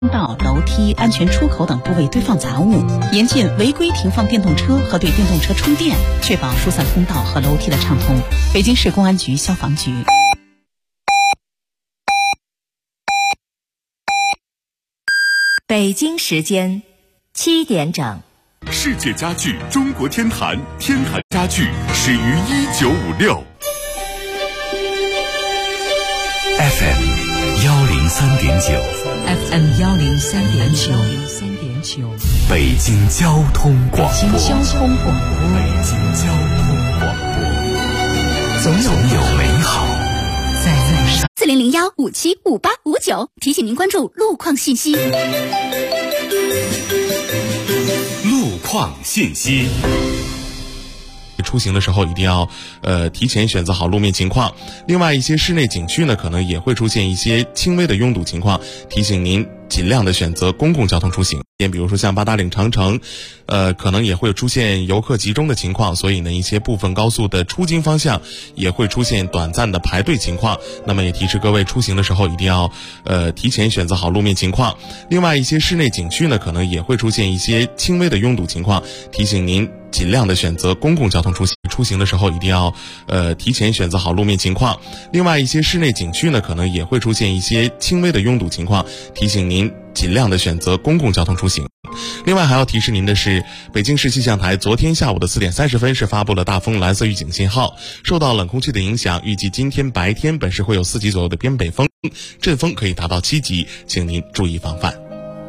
道、楼梯、安全出口等部位堆放杂物，严禁违规停放电动车和对电动车充电，确保疏散通道和楼梯的畅通。北京市公安局消防局。 北京时间7点整。 世界家具中国天坛，天坛家具始于1956。FM 103.9，FM 103.9， 北京交通广播， 北京交通广播， 总有美好在路上。 4001575859，提醒您关注路况信息。 路况信息。 出行的时候一定要提前选择好路面情况。另外一些室内景区呢，可能也会出现一些轻微的拥堵情况，提醒您尽量的选择公共交通出行。比如说像八达岭长城，可能也会出现游客集中的情况，所以呢，一些部分高速的出京方向也会出现短暂的排队情况。那么也提示各位出行的时候一定要提前选择好路面情况。另外一些室内景区呢，可能也会出现一些轻微的拥堵情况，提醒您尽量的选择公共交通出行。出行的时候一定要提前选择好路面情况。另外一些室内景区呢，可能也会出现一些轻微的拥堵情况，提醒您尽量的选择公共交通出行。另外还要提示您的是，北京市气象台昨天下午的4点30分是发布了大风蓝色预警信号，受到冷空气的影响，预计今天白天本市会有4级左右的偏北风，阵风可以达到7级，请您注意防范。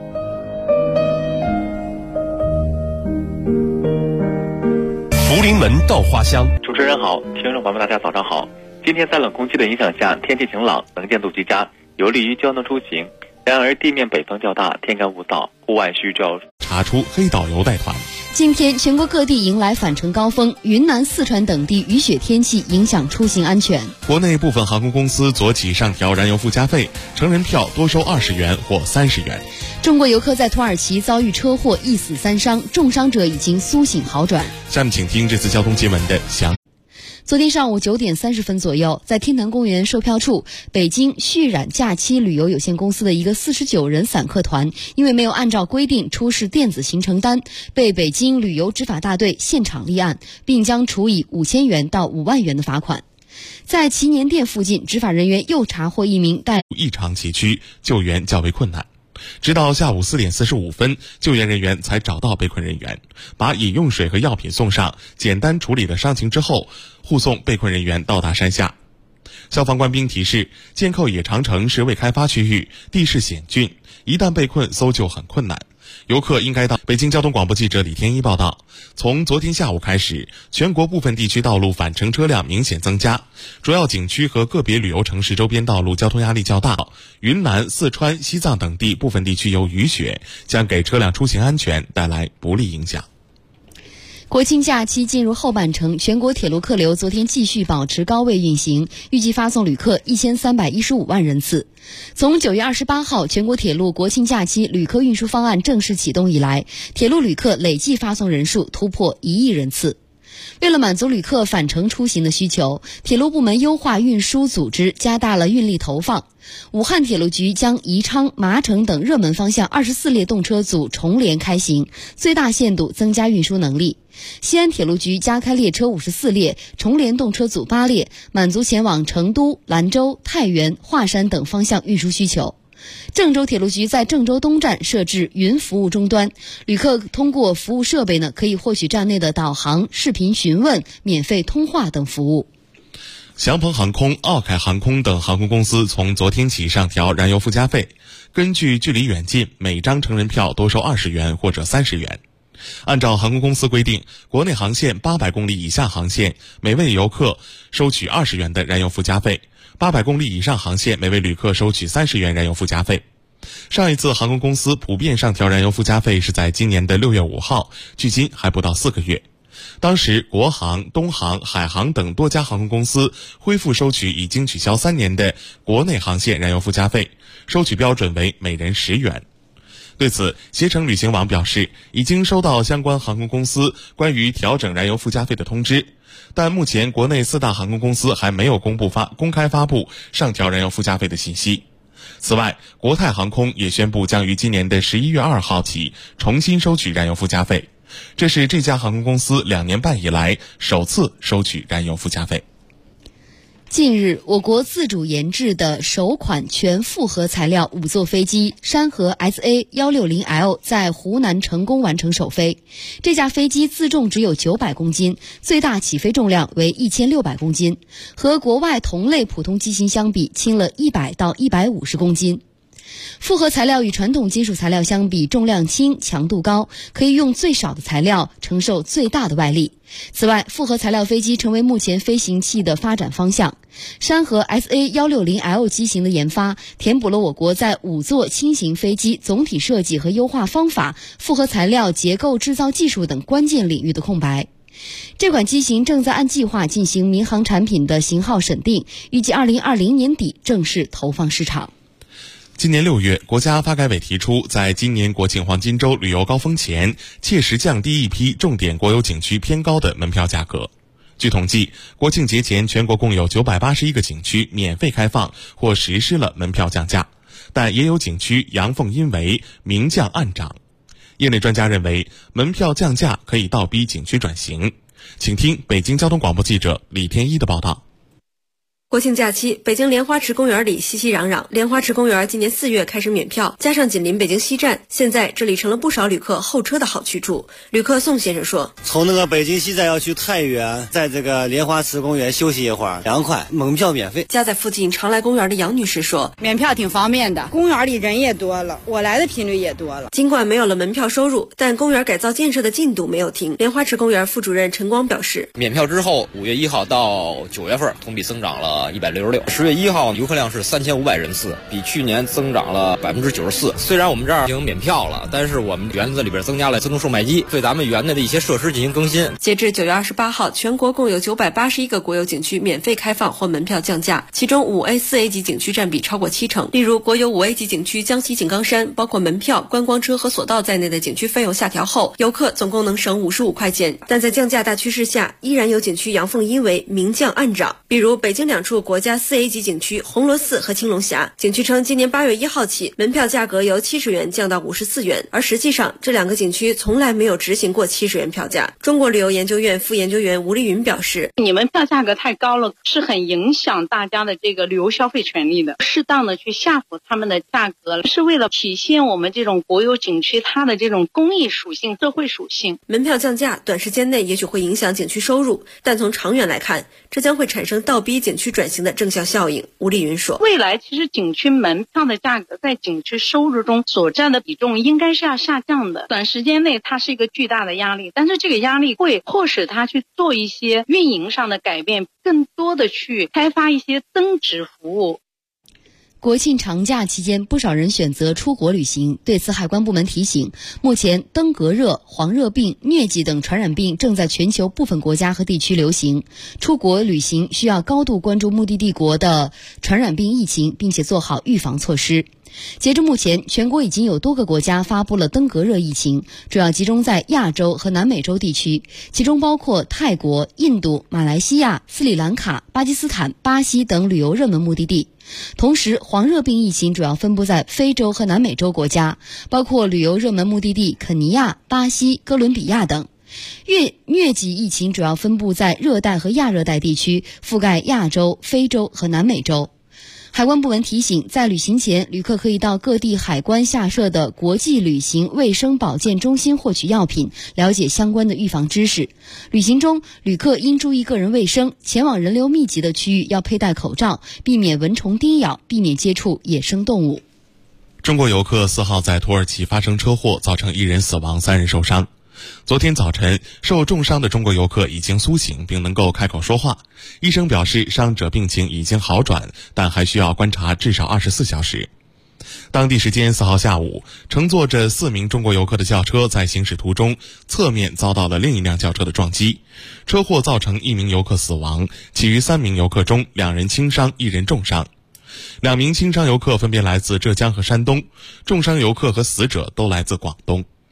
福临门稻花香。 主持人好，听众朋友们大家早上好。今天在冷空气的影响下，天气晴朗，能见度极佳，有利于交通出行。然而地面北风较大，天干物燥，户外需要查出黑导游带团。 今天全国各地迎来返程高峰，云南、四川等地雨雪天气影响出行安全。 国内部分航空公司昨起上调燃油附加费，成人票多收20元或30元。 中国游客在土耳其遭遇车祸，1死3伤，重伤者已经苏醒好转。 下面请听这次交通新闻的详。 昨天上午9点30分左右，在天坛公园售票处，北京旭冉假期旅游有限公司的一个49人散客团，因为没有按照规定出示电子行程单，被北京旅游执法大队现场立案，并将处以5000元到5万元的罚款。在祈年殿附近，执法人员又查获一名异常崎岖，救援较为困难。直到下午4点45分，救援人员才找到被困人员，把饮用水和药品送上，简单处理了伤情之后，护送被困人员到达山下。消防官兵提示，剑扣野长城是未开发区域，地势险峻，一旦被困搜救很困难，游客应该到。北京交通广播记者李天一报道，从昨天下午开始，全国部分地区道路返程车辆明显增加，主要景区和个别旅游城市周边道路交通压力较大。云南、四川、西藏等地部分地区有雨雪，将给车辆出行安全带来不利影响。 国庆假期进入后半程，全国铁路客流昨天继续保持高位运行，预计发送旅客1315万人次。从9月28号全国铁路国庆假期旅客运输方案正式启动以来，铁路旅客累计发送人数突破1亿人次。为了满足旅客返程出行的需求，铁路部门优化运输组织，加大了运力投放。武汉铁路局将宜昌、麻城等热门方向24列动车组重联开行，最大限度增加运输能力。西安铁路局加开列车54列，重联动车组8列，满足前往成都、兰州、太原、华山等方向运输需求。郑州铁路局在郑州东站设置云服务终端，旅客通过服务设备可以获取站内的导航、视频询问、免费通话等服务。 祥鹏航空、奥凯航空等航空公司从昨天起上调燃油附加费，根据距离远近，每张成人票多收20元或者30元。按照航空公司规定，国内航线800公里以下航线，每位游客收取20元的燃油附加费；800公里以上航线，每位旅客收取30元燃油附加费。上一次航空公司普遍上调燃油附加费是在今年的6月5号，距今还不到4个月。当时国航、东航、海航等多家航空公司恢复收取已经取消3年的国内航线燃油附加费，收取标准为每人10元。对此，携程旅行网表示，已经收到相关航空公司关于调整燃油附加费的通知，但目前国内4大航空公司还没有公开发布上调燃油附加费的信息。 此外，国泰航空也宣布将于今年的11月2号起重新收取燃油附加费，这是这家航空公司2年半以来首次收取燃油附加费。 近日，我国自主研制的首款全复合材料5座飞机山河 SA160L 在湖南成功完成首飞。这架飞机自重只有900公斤，最大起飞重量为1600公斤，和国外同类普通机型相比轻了100到150公斤。复合材料与传统金属材料相比，重量轻、强度高，可以用最少的材料承受最大的外力。此外，复合材料飞机成为目前飞行器的发展方向。山河 SA160L 机型的研发，填补了我国在5座轻型飞机总体设计和优化方法、复合材料结构制造技术等关键领域的空白。这款机型正在按计划进行民航产品的型号审定，预计2020年底正式投放市场。 今年6月，国家发改委提出，在今年国庆黄金周旅游高峰前，切实降低一批重点国有景区偏高的门票价格。据统计，国庆节前全国共有981个景区免费开放或实施了门票降价，但也有景区阳奉阴违，明降暗涨。业内专家认为，门票降价可以倒逼景区转型。请听北京交通广播记者李天一的报道。 国庆假期，北京莲花池公园里熙熙攘攘。莲花池公园今年4月开始免票，加上紧邻北京西站，现在这里成了不少旅客候车的好去处。旅客宋先生说：“ 从那个北京西站要去太原，在这个莲花池公园休息一会儿，凉快，门票免费。” 家在附近常来公园的杨女士说：“ 免票挺方便的，公园里人也多了，我来的频率也多了。 尽管没有了门票收入，但公园改造建设的进度没有停。”莲花池公园副主任陈光表示：“ 免票之后，5月1号到9月份同比增长了166。10月1号游客量是3500人次，比去年增长了94%。虽然我们这儿已经免票了，但是我们园子里边增加了自动售卖机，对咱们园内的一些设施进行更新。 截至9月28号，全国共有981个国有景区免费开放或门票降价，其中5A、4A 级景区占比超过70%。例如，国有5A 级景区江西井冈山，包括门票、观光车和索道在内的景区费用下调后，游客总共能省55块钱。但在降价大趋势下，依然有景区阳奉阴违，明降暗涨。比如北京2处国家4A级景区红螺寺和青龙峡，景区称今年8月1号起，门票价格由70元降到54元，而实际上这2个景区从来没有执行过70元票价。中国旅游研究院副研究员吴丽云表示：“ 你们票价格太高了，是很影响大家的这个旅游消费权利的，适当的去下浮他们的价格，是为了体现我们这种国有景区它的这种公益属性、社会属性。 门票降价短时间内也许会影响景区收入，但从长远来看，这将会产生倒逼景区转型的正向效应。”吴丽云说：“ 未来其实景区门票的价格在景区收入中所占的比重应该是要下降的。短时间内它是一个巨大的压力，但是这个压力会迫使它去做一些运营上的改变，更多的去开发一些增值服务。” 国庆长假期间，不少人选择出国旅行。对此，海关部门提醒，目前登革热、黄热病、疟疾等传染病正在全球部分国家和地区流行。出国旅行需要高度关注目的地国的传染病疫情，并且做好预防措施。截至目前，全国已经有多个国家发布了登革热疫情，主要集中在亚洲和南美洲地区，其中包括泰国、印度、马来西亚、斯里兰卡、巴基斯坦、巴西等旅游热门目的地。同时，黄热病疫情主要分布在非洲和南美洲国家，包括旅游热门目的地肯尼亚、巴西、哥伦比亚等。疟疾疫情主要分布在热带和亚热带地区，覆盖亚洲、非洲和南美洲。海关部门提醒，在旅行前，旅客可以到各地海关下设的国际旅行卫生保健中心获取药品，了解相关的预防知识。旅行中，旅客应注意个人卫生，前往人流密集的区域要佩戴口罩，避免蚊虫叮咬，避免接触野生动物。 中国游客4号在土耳其发生车祸，造成1人死亡，3人受伤。昨天早晨，受重伤的中国游客已经苏醒并能够开口说话，医生表示伤者病情已经好转，但还需要观察至少24小时。当地时间4号下午，乘坐着4名中国游客的轿车在行驶途中侧面遭到了另一辆轿车的撞击，车祸造成1名游客死亡，其余3名游客中2人轻伤，1人重伤。2名轻伤游客分别来自浙江和山东，重伤游客和死者都来自广东。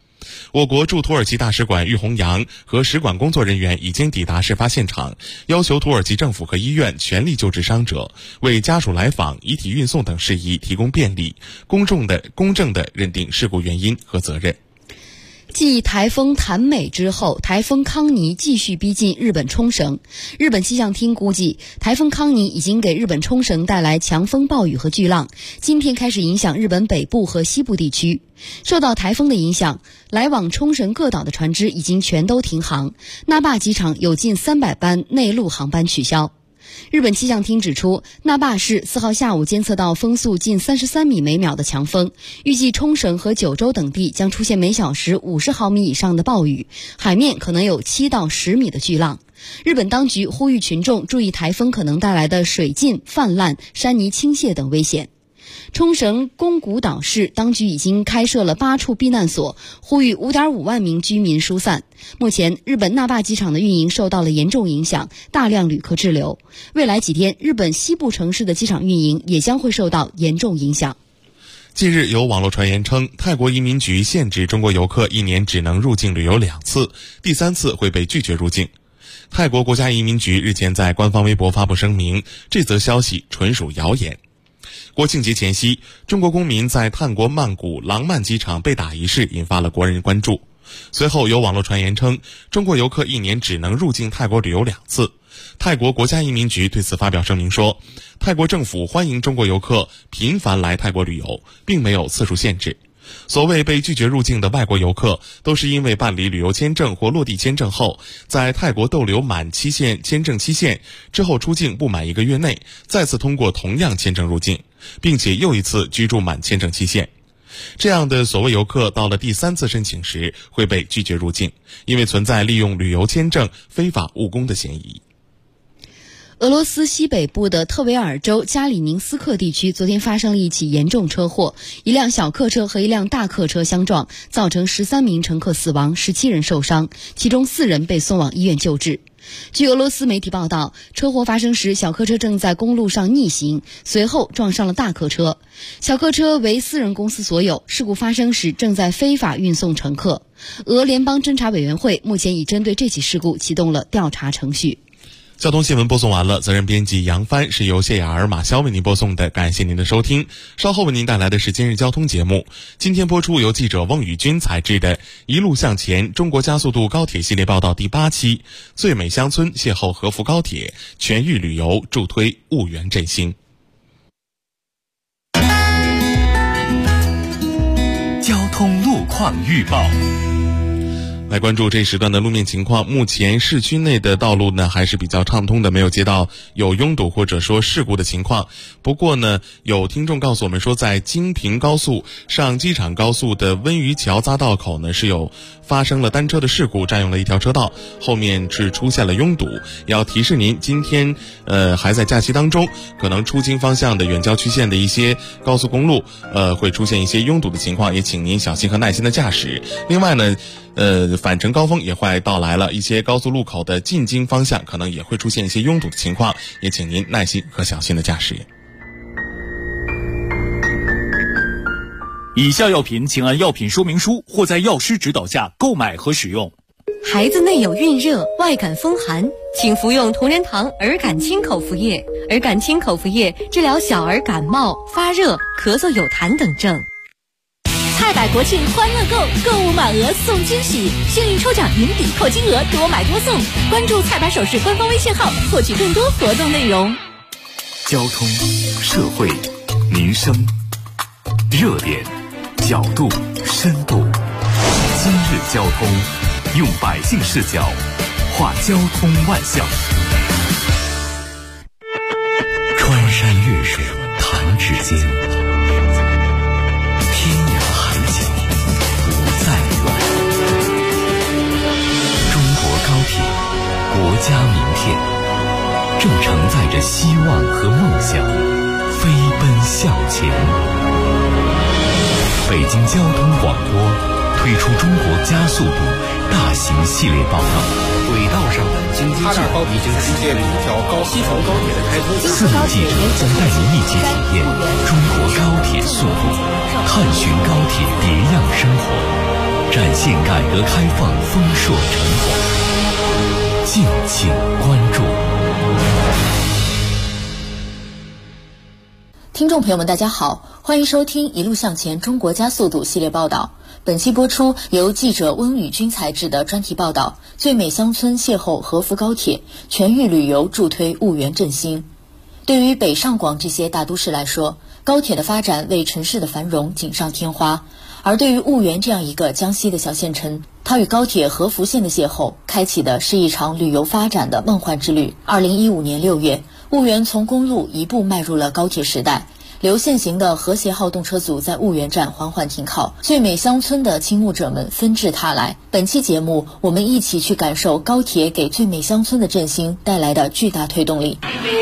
我国驻土耳其大使馆郁红阳和使馆工作人员已经抵达事发现场，要求土耳其政府和医院全力救治伤者，为家属来访、遗体运送等事宜提供便利，公正地认定事故原因和责任。 继台风谭美之后，台风康尼继续逼近日本冲绳。日本气象厅估计，台风康尼已经给日本冲绳带来强风暴雨和巨浪，今天开始影响日本北部和西部地区。受到台风的影响，来往冲绳各岛的船只已经全都停航，那霸机场有近300班内陆航班取消。日本气象厅指出，那霸市4号下午监测到风速近33米每秒的强风，预计冲绳和九州等地将出现每小时50毫米以上的暴雨，海面可能有7到10米的巨浪。日本当局呼吁群众注意台风可能带来的水浸、泛滥、山泥倾泻等危险。冲绳宫古岛市当局已经开设了8处避难所，呼吁5.5万名居民疏散。目前，日本那霸机场的运营受到了严重影响，大量旅客滞留。未来几天，日本西部城市的机场运营也将会受到严重影响。 近日有网络传言称，泰国移民局限制中国游客1年只能入境旅游2次，第3次会被拒绝入境。泰国国家移民局日前在官方微博发布声明，这则消息纯属谣言。国庆节前夕，中国公民在泰国曼谷廊曼机场被打一事引发了国人关注。随后有网络传言称，中国游客1年只能入境泰国旅游2次。泰国国家移民局对此发表声明说，泰国政府欢迎中国游客频繁来泰国旅游，并没有次数限制。所谓被拒绝入境的外国游客，都是因为办理旅游签证或落地签证后，在泰国逗留满签证期限之后出境不满1个月内，再次通过同样签证入境，并且又一次居住满签证期限。这样的所谓游客到了第3次申请时会被拒绝入境，因为存在利用旅游签证非法务工的嫌疑。 俄罗斯西北部的特维尔州加里宁斯克地区昨天发生了一起严重车祸，一辆小客车和一辆大客车相撞，造成13名乘客死亡，17人受伤，其中4人被送往医院救治。据俄罗斯媒体报道，车祸发生时，小客车正在公路上逆行，随后撞上了大客车。小客车为私人公司所有，事故发生时正在非法运送乘客。俄联邦侦查委员会目前已针对这起事故启动了调查程序。 交通新闻播送完了，责任编辑杨帆，是由谢雅儿、马潇为您播送的，感谢您的收听。稍后为您带来的是今日交通节目，今天播出由记者翁宇军采制的《一路向前：中国加速度高铁系列报道》第8期，最美乡村邂逅和福高铁，全域旅游助推婺源振兴。 交通路况预报。 来关注这一时段的路面情况，目前市区内的道路呢还是比较畅通的，没有接到有拥堵或者说事故的情况。不过呢，有听众告诉我们说，在京平高速上机场高速的温榆桥匝道口呢是有发生了单车的事故，占用了一条车道，后面是出现了拥堵。要提示您，今天还在假期当中，可能出京方向的远郊区县的一些高速公路会出现一些拥堵的情况，也请您小心和耐心的驾驶。另外呢，返程高峰也快到来了，一些高速路口的进京方向可能也会出现一些拥堵的情况，也请您耐心和小心的驾驶。 以下药品请按药品说明书或在药师指导下购买和使用。 孩子内有孕热、外感风寒，请服用同仁堂儿感清口服液。儿感清口服液治疗小儿感冒、发热、咳嗽有痰等症。菜百国庆欢乐购，购物满额送惊喜，幸运抽奖年底扣金额，多买多送。关注菜百首饰官方微信号，获取更多活动内容。 交通、社会、民生、热点、角度、深度。今日交通，用百姓视角画交通万象。穿山越水弹指间，天涯海角不再远。中国高铁，国家名片，正承载着希望和梦想，飞奔向前。北京交通广播推出中国加速度大型系列报道， 轨道上的京津冀已经实现了一条西城高铁的开通。 4名记者将带您一起体验中国高铁速度，探寻高铁别样生活。 展现改革开放丰硕成果。敬请关注。 听众朋友们，大家好，欢迎收听《一路向前中国加速度》系列报道。本期播出由记者温宇军采制的专题报道：最美乡村邂逅合福高铁，全域旅游助推婺源振兴。对于北上广这些大都市来说，高铁的发展为城市的繁荣锦上添花；而对于婺源这样一个江西的小县城，它与高铁合福线的邂逅，开启的是一场旅游发展的梦幻之旅。2015年6月，婺源从公路一步迈入了高铁时代。流线型的和谐号动车组在婺源站缓缓停靠，最美乡村的倾慕者们纷至沓来。本期节目，我们一起去感受高铁给最美乡村的振兴带来的巨大推动力。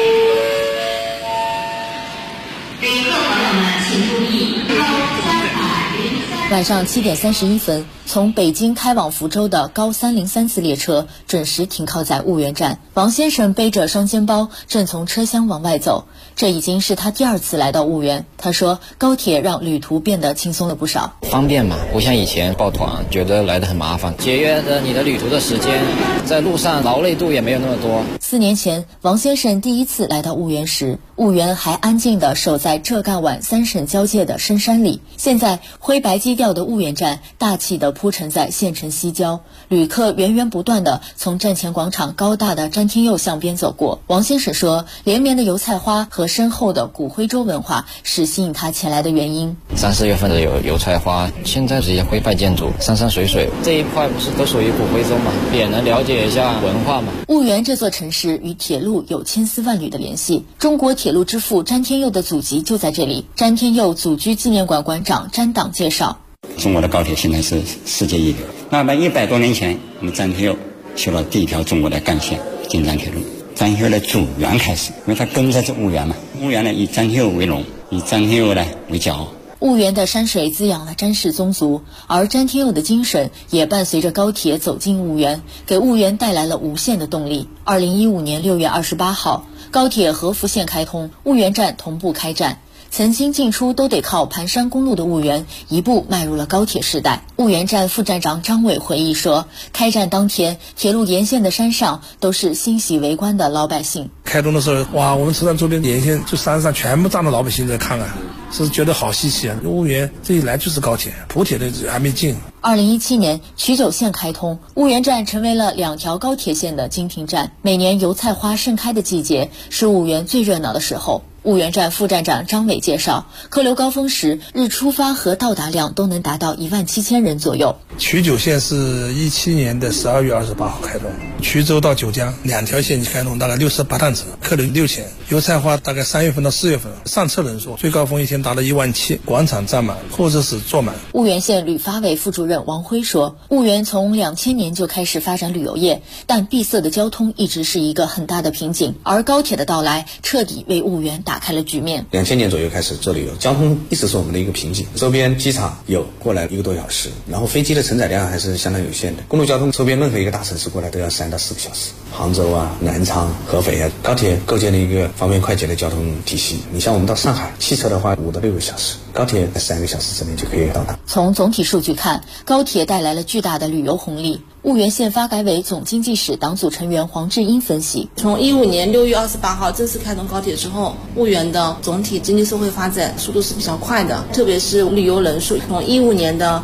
晚上7点31分，从北京开往福州的高3034次列车准时停靠在婺源站。王先生背着双肩包，正从车厢往外走。这已经是他第2次来到婺源。他说，高铁让旅途变得轻松了不少。 方便嘛，不像以前抱团，觉得来得很麻烦，节约了你的旅途的时间，在路上劳累度也没有那么多。 4年前，王先生第1次来到婺源时，婺源还安静地守在浙赣皖3省交界的深山里。现在，灰白基调的婺源站大气地铺陈在县城西郊，旅客源源不断地从站前广场高大的詹天佑巷边走过。王先生说，连绵的油菜花和深厚的骨灰粥文化是吸引他前来的原因。 3、4月份的油菜花，现在这些灰败建筑，山山水水，这一块不是都属于骨灰粥吗？也能了解一下文化嘛。 婺源这座城市与铁路有千丝万缕的联系，中国铁路之父詹天佑的祖籍就在这里。詹天佑祖居纪念馆馆长詹党介绍， 中国的高铁现在是世界一流。那么100多年前，我们詹天佑修了第一条中国的干线京张铁路。詹天佑的祖源开始，因为他根在这婺源嘛，婺源呢以詹天佑为荣，以詹天佑呢为骄傲。 婺源的山水滋养了詹氏宗族，而詹天佑的精神也伴随着高铁走进婺源，给婺源带来了无限的动力。2015年6月28号，高铁合福线开通，婺源站同步开站。曾经进出都得靠盘山公路的婺源，一步迈入了高铁时代。婺源站副站长张伟回忆说，开站当天，铁路沿线的山上都是欣喜围观的老百姓。 开通的时候，哇，我们车站周边沿线就山上全部站着老百姓在看啊，是觉得好稀奇啊！婺源这一来就是高铁，普铁的还没进。 2017年，曲九线开通，婺源站成为了2条高铁线的经停站。每年油菜花盛开的季节，是婺源最热闹的时候。婺源站副站长张伟介绍，客流高峰时，日出发和到达量都能达到17000人左右。 曲九线是17年的12月28号开通，衢州到九江2条线开通，大概68趟车，客流6000。油菜花大概3月份到4月份，上车人数最高峰一天达到17000，广场站满，候车室坐满。 婺源县旅发委副主任王辉说，婺源从2000年就开始发展旅游业，但闭塞的交通一直是一个很大的瓶颈，而高铁的到来彻底为婺源打开了局面。 2000年左右开始做旅游，交通一直是我们的一个瓶颈，周边机场有过来1个多小时，然后飞机的承载量还是相当有限的，公路交通周边任何一个大城市过来都要3到4个小时，杭州啊、南昌、合肥啊，高铁构建了一个方便快捷的交通体系。你像我们到上海，汽车的话5到6个小时，高铁在3个小时之内就可以到达。 从总体数据看，高铁带来了巨大的旅游红利。婺源县发改委总经济室党组成员黄志英分析， 从15年6月28号正式开通高铁之后，婺源的总体经济社会发展速度是比较快的，特别是旅游人数，从15年的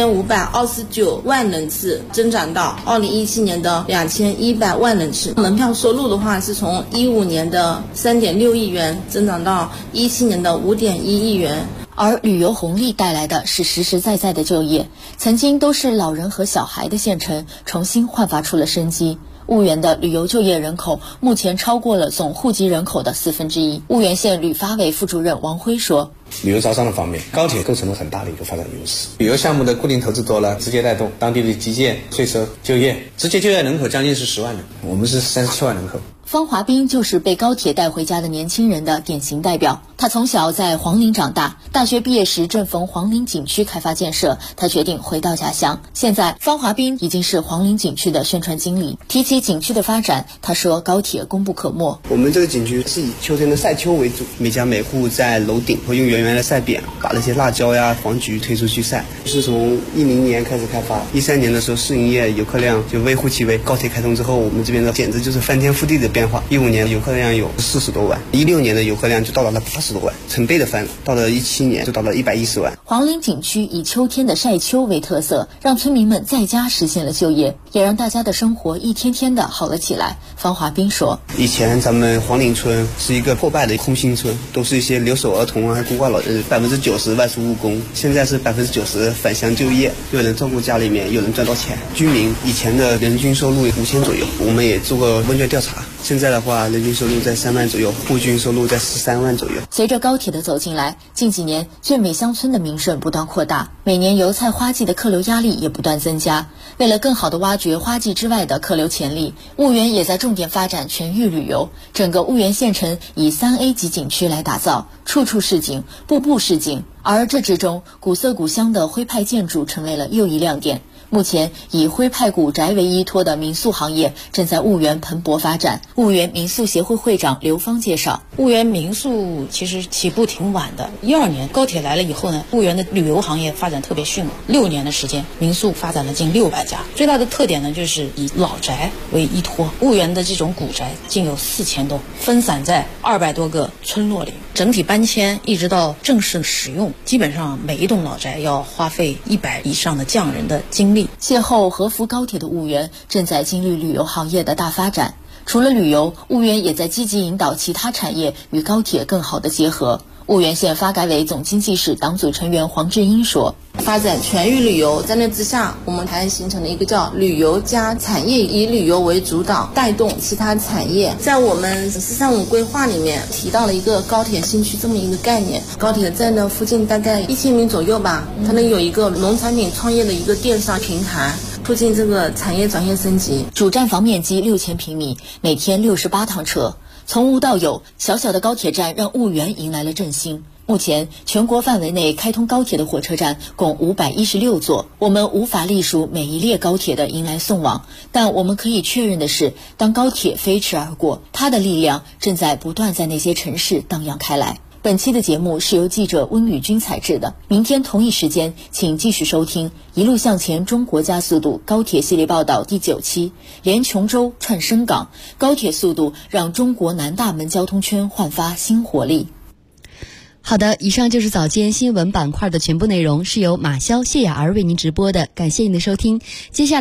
1529万人次增长到2017年的2100万人次。门票收入的话，是从15年的3.6亿元增长到17年的5.1亿元。 而旅游红利带来的是实实在在的就业，曾经都是老人和小孩的县城重新焕发出了生机。婺源的旅游就业人口目前超过了总户籍人口的1/4。婺源县旅发委副主任王辉说， 旅游招商的方面，高铁构成了很大的一个发展优势。旅游项目的固定投资多了，直接带动当地的基建、税收、就业，直接就业人口将近是10万人，我们是37万人口。 方华斌就是被高铁带回家的年轻人的典型代表。他从小在黄陵长大，大学毕业时正逢黄陵景区开发建设，他决定回到家乡。现在方华斌已经是黄陵景区的宣传经理。提起景区的发展，他说高铁功不可没。 我们这个景区是以秋天的晒秋为主，每家每户在楼顶会用圆圆的晒匾，把那些辣椒呀、黄菊推出去晒。是从10年开始开发，13年的时候试营业，游客量就微乎其微。高铁开通之后，我们这边的简直就是翻天覆地的变化。15年游客量有40多万，16年的游客量就到达了80多万，成倍的翻了。到了17年就到了110万。 黄陵景区以秋天的晒秋为特色，让村民们在家实现了就业，也让大家的生活一天天的好了起来。方华斌说， 以前咱们黄陵村是一个破败的空心村，都是一些留守儿童啊、孤寡老人，90%外出务工，现在是90%返乡就业，有人照顾家里面，有人赚到钱。居民以前的人均收入5000左右，我们也做过问卷调查，现在的话人均收入在3万左右，户均收入在13万左右。 随着高铁的走进来，近几年最美乡村的名声不断扩大，每年油菜花季的客流压力也不断增加。为了更好地挖掘花季之外的客流潜力，婺源也在重点发展全域旅游，整个婺源县城以3A 级景区来打造，处处是景，步步是景。而这之中，古色古香的徽派建筑成为了又一亮点。目前以徽派古宅为依托的民宿行业正在婺源蓬勃发展。婺源民宿协会会长刘芳介绍， 婺源民宿其实起步挺晚的，12年高铁来了以后呢，婺源的旅游行业发展特别迅猛，6年的时间，民宿发展了近600家。最大的特点呢，就是以老宅为依托，婺源的这种古宅竟有4000多，分散在200多个村落里，整体搬迁一直到正式使用，基本上每一栋老宅要花费100以上的匠人的精力。 邂逅和服高铁的婺源正在经历旅游行业的大发展。除了旅游，婺源也在积极引导其他产业与高铁更好的结合。婺源县发改委总经济室党组成员黄志英说， 发展全域旅游，在那之下，我们还形成了一个叫旅游加产业，以旅游为主导，带动其他产业。在我们“435”规划里面提到了一个高铁新区这么一个概念，高铁在那附近大概1000米左右吧，它能有一个农产品创业的一个电商平台，促进这个产业转型升级。 主站房面积6000平米，每天68趟车。从无到有，小小的高铁站让婺源迎来了振兴。目前全国范围内开通高铁的火车站共516座，我们无法隶属每一列高铁的迎来送往，但我们可以确认的是，当高铁飞驰而过，它的力量正在不断在那些城市荡漾开来。本期的节目是由记者温宇军采制的，明天同一时间请继续收听《一路向前中国加速度高铁系列报道》第9期，连琼州串深港，高铁速度让中国南大门交通圈焕发新活力。 好的，以上就是早间新闻板块的全部内容，是由马潇、谢雅儿为您直播的，感谢您的收听。接下来